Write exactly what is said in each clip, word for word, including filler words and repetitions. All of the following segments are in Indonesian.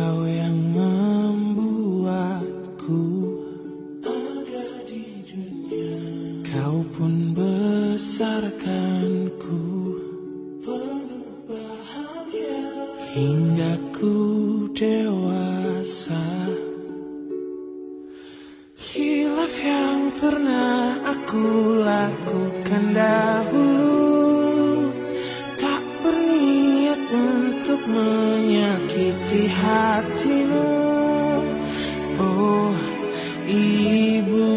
Kau yang membuatku ada di dunia. Kau pun besarkanku penuh bahagia hingga ku dewasa. Khilaf yang pernah aku lakukan dahulu, tak berniat untuk menyakiti hatimu. Oh Ibu,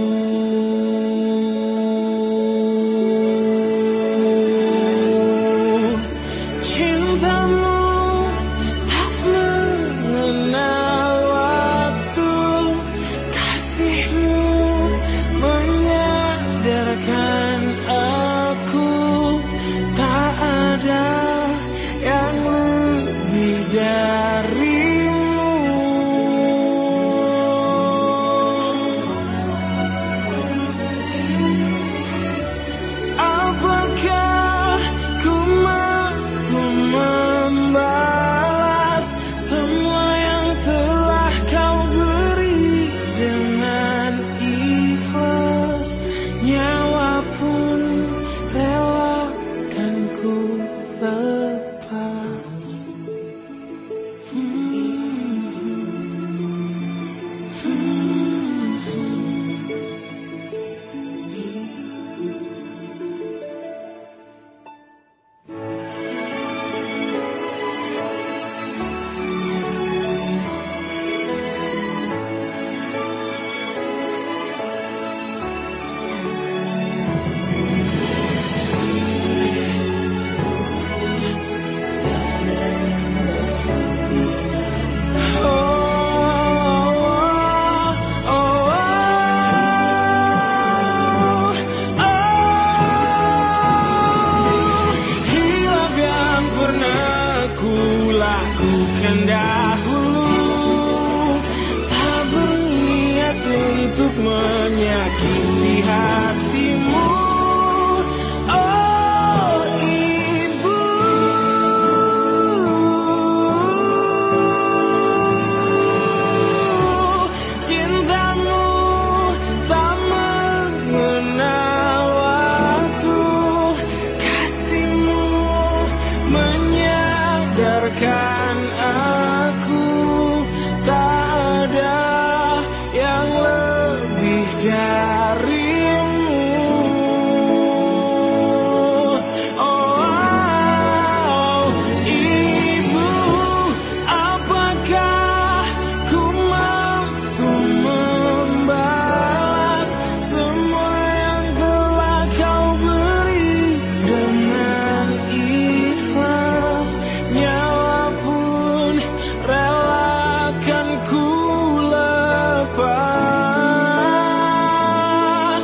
cintamu tak mengenal waktu, kasihmu menyadarkan aku tak ada yang lebih darimu. Apakah ku mampu membalas semua yang telah kau beri dengan ikhlas? Nyawa pun relakan ku lepas. Hmm. Lakukan dahulu, tak berniat untuk menyakiti hatimu. Oh Ibu, cintamu tak mengenal waktu, kasihmu menyadarkan aku tak ada yang lebih darimu. Oh Ibu, apakah ku mampu membalas semua yang telah kau beri dengan ikhlas? Nyawa pun relakan ku lepas.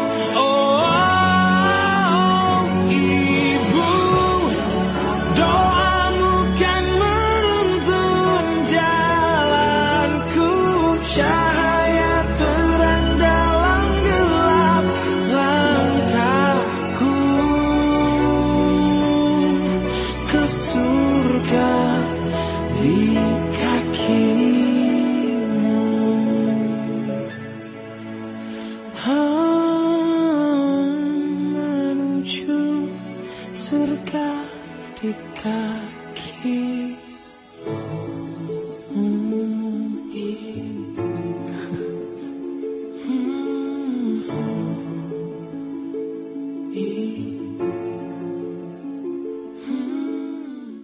Oh Ibu, doamu kan menuntun jalanku, cahaya terang dalam gelap langkahku ke surga di kakimu. Menuju surga di kaki.